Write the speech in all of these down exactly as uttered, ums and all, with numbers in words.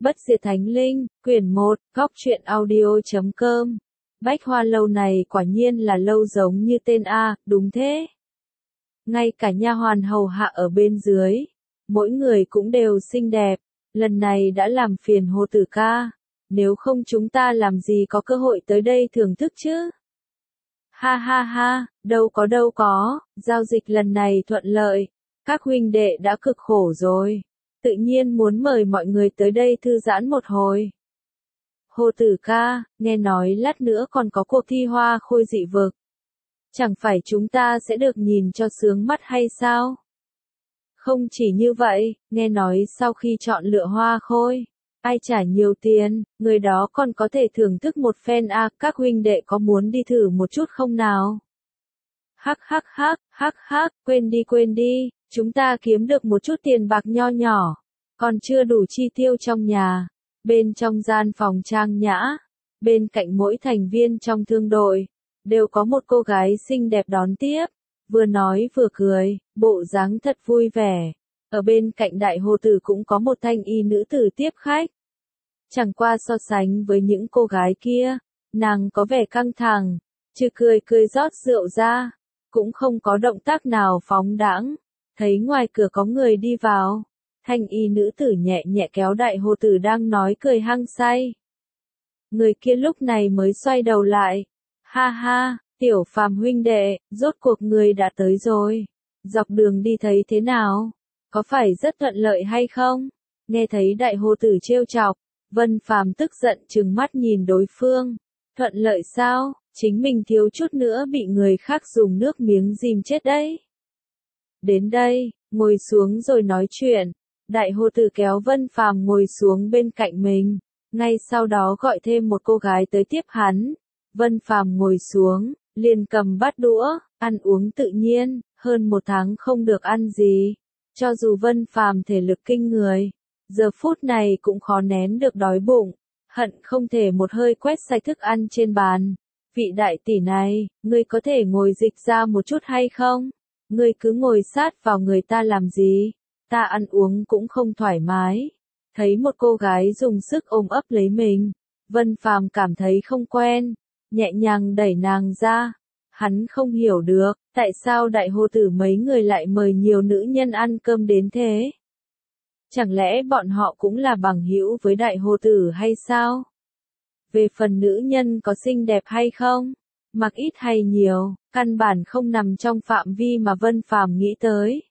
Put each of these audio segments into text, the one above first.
Bất diệt thánh linh, quyển một, góc truyện audio.com. Bách Hoa lâu này quả nhiên là lâu giống như tên a, đúng thế. Ngay cả nha hoàn hầu hạ ở bên dưới, mỗi người cũng đều xinh đẹp, lần này đã làm phiền Hồ Tử ca, nếu không chúng ta làm gì có cơ hội tới đây thưởng thức chứ. Ha ha ha, đâu có đâu có, giao dịch lần này thuận lợi, các huynh đệ đã cực khổ rồi, tự nhiên muốn mời mọi người tới đây thư giãn một hồi. Hồ Tử ca, nghe nói lát nữa còn có cuộc thi hoa khôi dị vực. Chẳng phải chúng ta sẽ được nhìn cho sướng mắt hay sao? Không chỉ như vậy, nghe nói sau khi chọn lựa hoa khôi, ai trả nhiều tiền, người đó còn có thể thưởng thức một phen à, các huynh đệ có muốn đi thử một chút không nào? Hắc hắc hắc, hắc hắc, quên đi quên đi, chúng ta kiếm được một chút tiền bạc nho nhỏ, còn chưa đủ chi tiêu trong nhà. Bên trong gian phòng trang nhã, bên cạnh mỗi thành viên trong thương đội, đều có một cô gái xinh đẹp đón tiếp, vừa nói vừa cười, bộ dáng thật vui vẻ. Ở bên cạnh đại hồ tử cũng có một thanh y nữ tử tiếp khách. Chẳng qua so sánh với những cô gái kia, nàng có vẻ căng thẳng, chứ cười cười rót rượu ra, cũng không có động tác nào phóng đãng. Thấy ngoài cửa có người đi vào, thanh y nữ tử nhẹ nhẹ kéo đại hồ tử đang nói cười hăng say. Người kia lúc này mới xoay đầu lại. Ha ha, Tiểu Phàm huynh đệ, rốt cuộc người đã tới rồi. Dọc đường đi thấy thế nào? Có phải rất thuận lợi hay không? Nghe thấy đại hồ tử trêu chọc, Vân Phàm tức giận trừng mắt nhìn đối phương. Thuận lợi sao? Chính mình thiếu chút nữa bị người khác dùng nước miếng dìm chết đấy. Đến đây, ngồi xuống rồi nói chuyện. Đại hồ tử kéo Vân Phàm ngồi xuống bên cạnh mình, ngay sau đó gọi thêm một cô gái tới tiếp hắn. Vân Phàm ngồi xuống, liền cầm bát đũa, ăn uống tự nhiên, hơn một tháng không được ăn gì. Cho dù Vân Phàm thể lực kinh người, giờ phút này cũng khó nén được đói bụng, hận không thể một hơi quét sạch thức ăn trên bàn. Vị đại tỷ này, ngươi có thể ngồi dịch ra một chút hay không? Ngươi cứ ngồi sát vào người ta làm gì? Ta ăn uống cũng không thoải mái. Thấy một cô gái dùng sức ôm ấp lấy mình, Vân Phàm cảm thấy không quen, nhẹ nhàng đẩy nàng ra. Hắn không hiểu được, tại sao đại hồ tử mấy người lại mời nhiều nữ nhân ăn cơm đến thế? Chẳng lẽ bọn họ cũng là bằng hữu với đại hồ tử hay sao? Về phần nữ nhân có xinh đẹp hay không, mặc ít hay nhiều, căn bản không nằm trong phạm vi mà Vân Phàm nghĩ tới.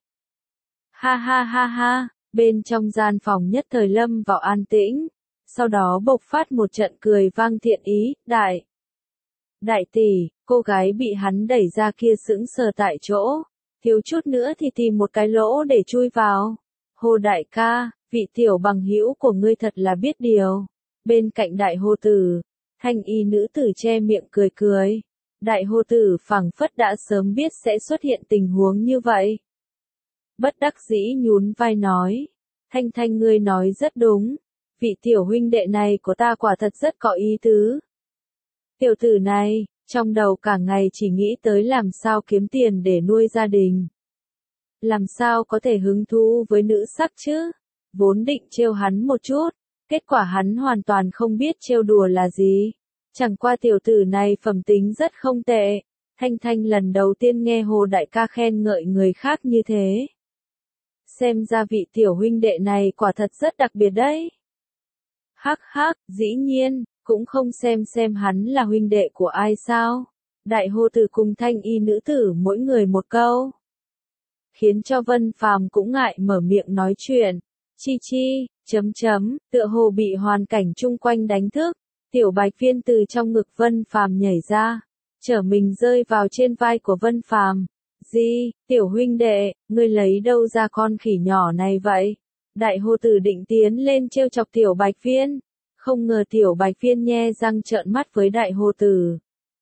Ha ha ha ha, bên trong gian phòng nhất thời lâm vào an tĩnh, sau đó bộc phát một trận cười vang thiện ý, đại. Đại tỷ, cô gái bị hắn đẩy ra kia sững sờ tại chỗ, thiếu chút nữa thì tìm một cái lỗ để chui vào. Hồ đại ca, vị tiểu bằng hữu của ngươi thật là biết điều. Bên cạnh đại hồ tử, thanh y nữ tử che miệng cười cười. Đại hồ tử phảng phất đã sớm biết sẽ xuất hiện tình huống như vậy. Bất đắc dĩ nhún vai nói, Thanh Thanh ngươi nói rất đúng, vị tiểu huynh đệ này của ta quả thật rất có ý tứ. Tiểu tử này, trong đầu cả ngày chỉ nghĩ tới làm sao kiếm tiền để nuôi gia đình. Làm sao có thể hứng thú với nữ sắc chứ? Vốn định trêu hắn một chút, kết quả hắn hoàn toàn không biết trêu đùa là gì. Chẳng qua tiểu tử này phẩm tính rất không tệ, Thanh Thanh lần đầu tiên nghe Hồ đại ca khen ngợi người khác như thế. Xem ra vị tiểu huynh đệ này quả thật rất đặc biệt đấy. Hắc hắc, dĩ nhiên, cũng không xem xem hắn là huynh đệ của ai sao. Đại hồ tử cùng thanh y nữ tử mỗi người một câu. Khiến cho Vân Phàm cũng ngại mở miệng nói chuyện. Chi chi, chấm chấm, tựa hồ bị hoàn cảnh chung quanh đánh thức. Tiểu Bạch Viên từ trong ngực Vân Phàm nhảy ra, trở mình rơi vào trên vai của Vân Phàm. Gì, tiểu huynh đệ, ngươi lấy đâu ra con khỉ nhỏ này vậy? Đại hồ tử định tiến lên trêu chọc tiểu Bạch Viên, không ngờ tiểu Bạch Viên nhe răng trợn mắt với đại hồ tử.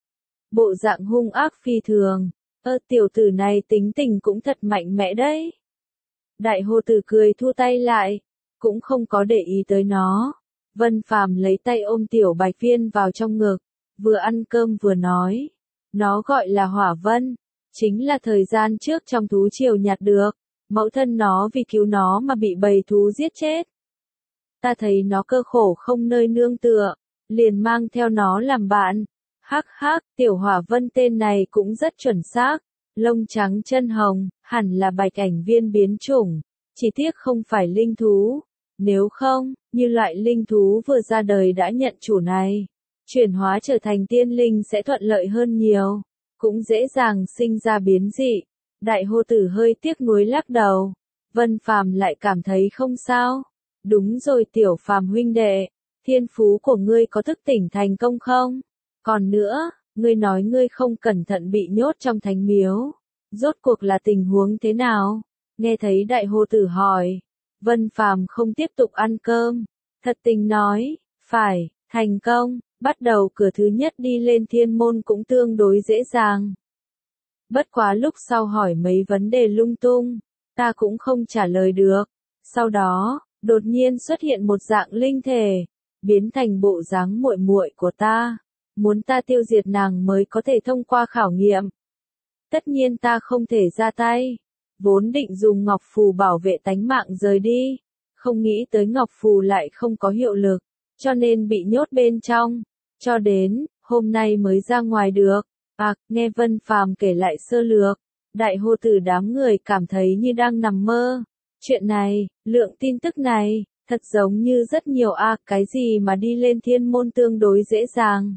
Bộ dạng hung ác phi thường, ơ tiểu tử này tính tình cũng thật mạnh mẽ đấy. Đại hồ tử cười thu tay lại, cũng không có để ý tới nó. Vân Phàm lấy tay ôm tiểu Bạch Viên vào trong ngực, vừa ăn cơm vừa nói. Nó gọi là Hỏa Vân, chính là thời gian trước trong thú triều nhặt được. Mẫu thân nó vì cứu nó mà bị bầy thú giết chết. ta thấy nó cơ khổ không nơi nương tựa, liền mang theo nó làm bạn. Hắc hắc, tiểu hỏa vân tên này cũng rất chuẩn xác, lông trắng chân hồng, hẳn là bạch ảnh viên biến chủng, chỉ tiếc không phải linh thú. Nếu không, như loại linh thú vừa ra đời đã nhận chủ này, chuyển hóa trở thành tiên linh sẽ thuận lợi hơn nhiều, cũng dễ dàng sinh ra biến dị. Đại hô tử hơi tiếc nuối lắc đầu, Vân Phàm lại cảm thấy không sao. Đúng rồi tiểu Phàm huynh đệ, thiên phú của ngươi có thức tỉnh thành công không? Còn nữa, ngươi nói ngươi không cẩn thận bị nhốt trong thánh miếu, rốt cuộc là tình huống thế nào? Nghe thấy đại hô tử hỏi, Vân Phàm không tiếp tục ăn cơm, thật tình nói, phải, thành công, bắt đầu cửa thứ nhất đi lên thiên môn cũng tương đối dễ dàng. Bất quá lúc sau hỏi mấy vấn đề lung tung, ta cũng không trả lời được. Sau đó, đột nhiên xuất hiện một dạng linh thể, biến thành bộ dáng muội muội của ta, muốn ta tiêu diệt nàng mới có thể thông qua khảo nghiệm. Tất nhiên ta không thể ra tay, vốn định dùng ngọc phù bảo vệ tánh mạng rời đi, không nghĩ tới ngọc phù lại không có hiệu lực, cho nên bị nhốt bên trong, cho đến hôm nay mới ra ngoài được. À, nghe Vân Phàm kể lại sơ lược, đại hô tử đám người cảm thấy như đang nằm mơ. Chuyện này, lượng tin tức này, thật giống như rất nhiều a, à, cái gì mà đi lên thiên môn tương đối dễ dàng.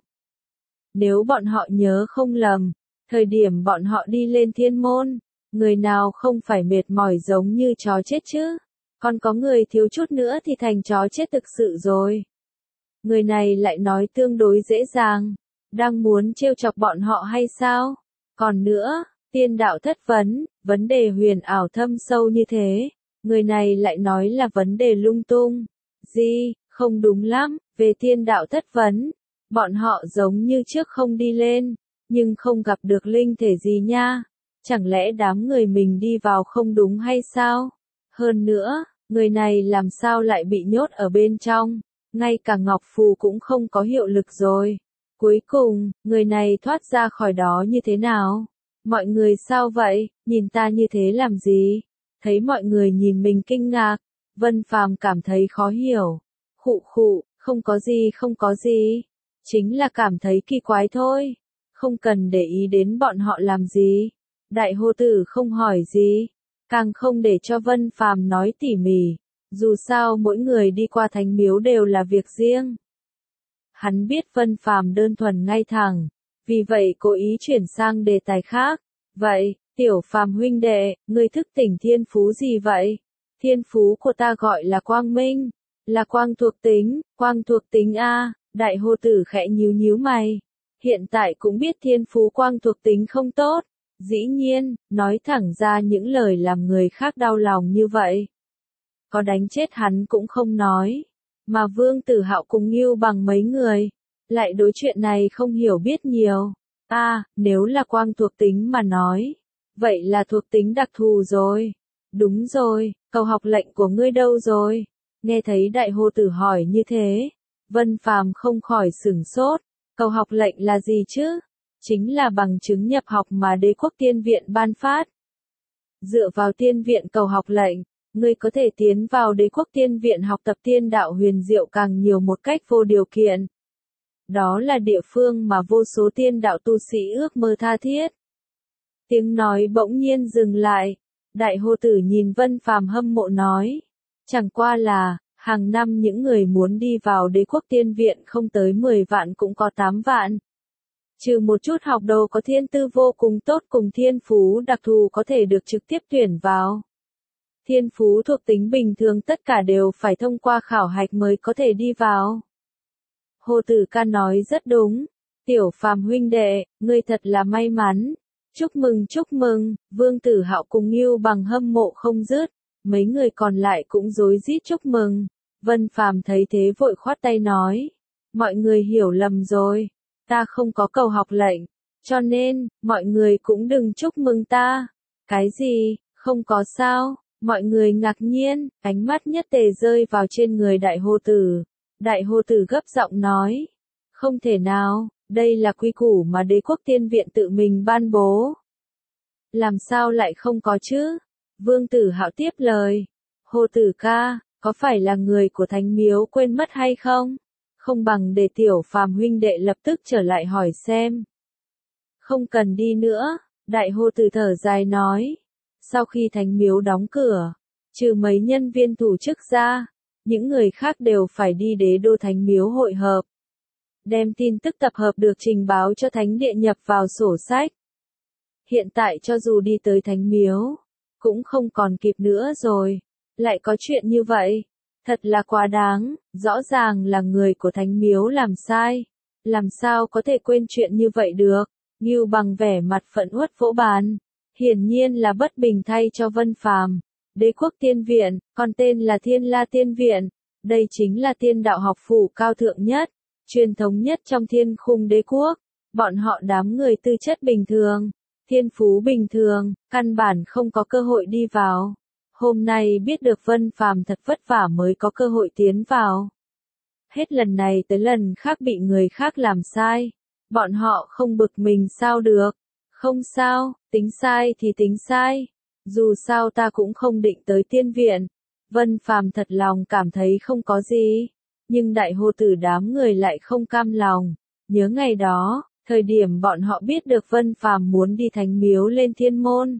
Nếu bọn họ nhớ không lầm, thời điểm bọn họ đi lên thiên môn, người nào không phải mệt mỏi giống như chó chết chứ, còn có người thiếu chút nữa thì thành chó chết thực sự rồi. Người này lại nói tương đối dễ dàng, đang muốn trêu chọc bọn họ hay sao? Còn nữa, tiên đạo thất vấn, vấn đề huyền ảo thâm sâu như thế, người này lại nói là vấn đề lung tung. Gì, không đúng lắm, về tiên đạo thất vấn, bọn họ giống như trước không đi lên, nhưng không gặp được linh thể gì nha. Chẳng lẽ đám người mình đi vào không đúng hay sao? Hơn nữa, người này làm sao lại bị nhốt ở bên trong, ngay cả ngọc phù cũng không có hiệu lực rồi. Cuối cùng, người này thoát ra khỏi đó như thế nào? Mọi người sao vậy, nhìn ta như thế làm gì? Thấy mọi người nhìn mình kinh ngạc, Vân Phàm cảm thấy khó hiểu. Khụ khụ, không có gì không có gì. Chính là cảm thấy kỳ quái thôi. Không cần để ý đến bọn họ làm gì. Đại hô tử không hỏi gì, càng không để cho Vân Phàm nói tỉ mỉ. Dù sao mỗi người đi qua thánh miếu đều là việc riêng. Hắn biết Vân Phàm đơn thuần ngay thẳng, vì vậy cố ý chuyển sang đề tài khác. Vậy, tiểu Phàm huynh đệ, ngươi thức tỉnh thiên phú gì vậy? Thiên phú của ta gọi là quang minh, là quang thuộc tính, quang thuộc tính a. Đại hô tử khẽ nhíu nhíu mày. Hiện tại cũng biết thiên phú quang thuộc tính không tốt. Dĩ nhiên, nói thẳng ra những lời làm người khác đau lòng như vậy. Có đánh chết hắn cũng không nói. Mà Vương Tử Hạo cùng Ngưu Bằng mấy người, lại đối chuyện này không hiểu biết nhiều. À, nếu là quang thuộc tính mà nói, vậy là thuộc tính đặc thù rồi. Đúng rồi, cầu học lệnh của ngươi đâu rồi? Nghe thấy đại hô tử hỏi như thế, Vân Phàm không khỏi sửng sốt. Cầu học lệnh là gì chứ? Chính là bằng chứng nhập học mà đế quốc tiên viện ban phát. Dựa vào tiên viện cầu học lệnh, ngươi có thể tiến vào đế quốc tiên viện học tập tiên đạo huyền diệu càng nhiều một cách vô điều kiện. Đó là địa phương mà vô số tiên đạo tu sĩ ước mơ tha thiết. Tiếng nói bỗng nhiên dừng lại, đại hô tử nhìn Vân Phàm hâm mộ nói. Chẳng qua là, hàng năm những người muốn đi vào đế quốc tiên viện không tới mười vạn cũng có tám vạn. Trừ một chút học đồ có thiên tư vô cùng tốt cùng thiên phú đặc thù có thể được trực tiếp tuyển vào. Thiên phú thuộc tính bình thường tất cả đều phải thông qua khảo hạch mới có thể đi vào. Hồ Tử Ca nói rất đúng. Tiểu Phàm huynh đệ, ngươi thật là may mắn. Chúc mừng chúc mừng, Vương Tử Hạo cùng Ngưu Bằng hâm mộ không dứt. Mấy người còn lại cũng rối rít chúc mừng. Vân Phàm thấy thế vội khoát tay nói. Mọi người hiểu lầm rồi. Ta không có cầu học lệnh. Cho nên, mọi người cũng đừng chúc mừng ta. Cái gì, không có sao? Mọi người ngạc nhiên, ánh mắt nhất tề rơi vào trên người đại hô tử. Đại hô tử gấp giọng nói. Không thể nào, đây là quy củ mà đế quốc tiên viện tự mình ban bố. Làm sao lại không có chứ? Vương Tử Hạo tiếp lời. Hô Tử ca, có phải là người của Thánh Miếu quên mất hay không? Không bằng để Tiểu Phàm huynh đệ lập tức trở lại hỏi xem. Không cần đi nữa, Đại Hô Tử thở dài nói. Sau khi Thánh Miếu đóng cửa, trừ mấy nhân viên thủ chức ra, những người khác đều phải đi Đế Đô Thánh Miếu hội hợp. Đem tin tức tập hợp được trình báo cho Thánh Địa nhập vào sổ sách. Hiện tại cho dù đi tới Thánh Miếu, cũng không còn kịp nữa rồi. Lại có chuyện như vậy, thật là quá đáng, rõ ràng là người của Thánh Miếu làm sai. Làm sao có thể quên chuyện như vậy được? Ngưu Bằng vẻ mặt phẫn uất vỗ bàn. Hiển nhiên là bất bình thay cho Vân Phàm. Đế quốc tiên viện, còn tên là Thiên La Tiên Viện. Đây chính là tiên đạo học phủ cao thượng nhất, truyền thống nhất trong thiên khung đế quốc. Bọn họ đám người tư chất bình thường, thiên phú bình thường, căn bản không có cơ hội đi vào. Hôm nay biết được Vân Phàm thật vất vả mới có cơ hội tiến vào. Hết lần này tới lần khác bị người khác làm sai. Bọn họ không bực mình sao được. Không sao, tính sai thì tính sai. Dù sao ta cũng không định tới tiên viện. Vân Phàm thật lòng cảm thấy không có gì. Nhưng Đại Hô Tử đám người lại không cam lòng. Nhớ ngày đó, thời điểm bọn họ biết được Vân Phàm muốn đi Thánh Miếu lên Thiên Môn.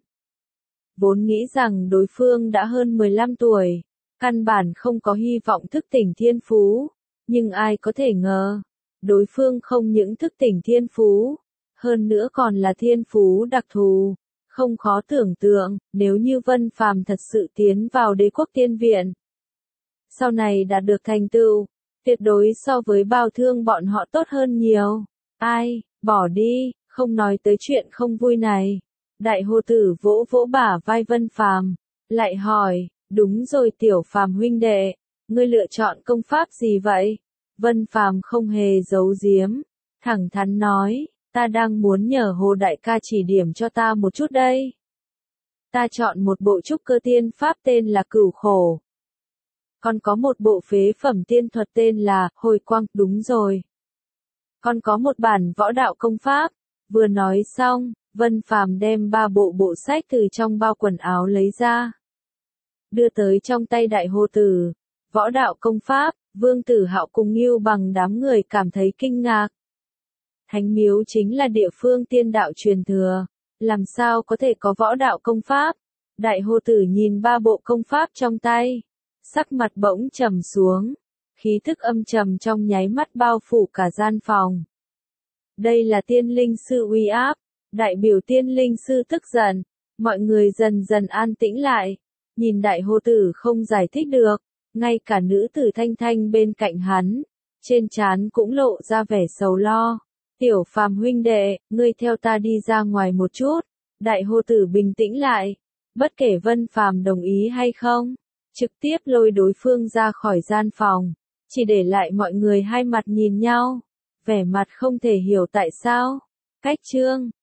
Vốn nghĩ rằng đối phương đã hơn mười lăm tuổi, căn bản không có hy vọng thức tỉnh thiên phú. Nhưng ai có thể ngờ, đối phương không những thức tỉnh thiên phú, hơn nữa còn là thiên phú đặc thù. Không khó tưởng tượng, nếu như Vân Phàm thật sự tiến vào Đế quốc tiên viện, sau này đạt được thành tựu, tuyệt đối so với Bao Thương bọn họ tốt hơn nhiều. Ai, bỏ đi, không nói tới chuyện không vui này. Đại Hô Tử vỗ vỗ bả vai Vân Phàm, lại hỏi, đúng rồi Tiểu Phàm huynh đệ, ngươi lựa chọn công pháp gì vậy? Vân Phàm không hề giấu giếm, thẳng thắn nói, ta đang muốn nhờ Hồ đại ca chỉ điểm cho ta một chút đây. Ta chọn một bộ trúc cơ tiên pháp tên là Cửu Khổ. Còn có một bộ phế phẩm tiên thuật tên là Hồi Quang, đúng rồi. Còn có một bản võ đạo công pháp. Vừa nói xong, Vân Phàm đem ba bộ bộ sách từ trong bao quần áo lấy ra. Đưa tới trong tay Đại Hô Tử. Võ đạo công pháp, Vương Tử Hạo cùng Ngưu Bằng đám người cảm thấy kinh ngạc. Thánh Miếu chính là địa phương tiên đạo truyền thừa. Làm sao có thể có võ đạo công pháp? Đại Hô Tử nhìn ba bộ công pháp trong tay. Sắc mặt bỗng trầm xuống. Khí thức âm trầm trong nháy mắt bao phủ cả gian phòng. Đây là tiên linh sư uy áp. Đại biểu tiên linh sư tức giận. Mọi người dần dần an tĩnh lại. Nhìn Đại Hô Tử không giải thích được. Ngay cả nữ tử Thanh Thanh bên cạnh hắn. Trên trán cũng lộ ra vẻ sầu lo. Tiểu Phàm huynh đệ, ngươi theo ta đi ra ngoài một chút. Đại Hô Tử bình tĩnh lại. Bất kể Vân Phàm đồng ý hay không, trực tiếp lôi đối phương ra khỏi gian phòng. Chỉ để lại mọi người hai mặt nhìn nhau. Vẻ mặt không thể hiểu tại sao. Cách chương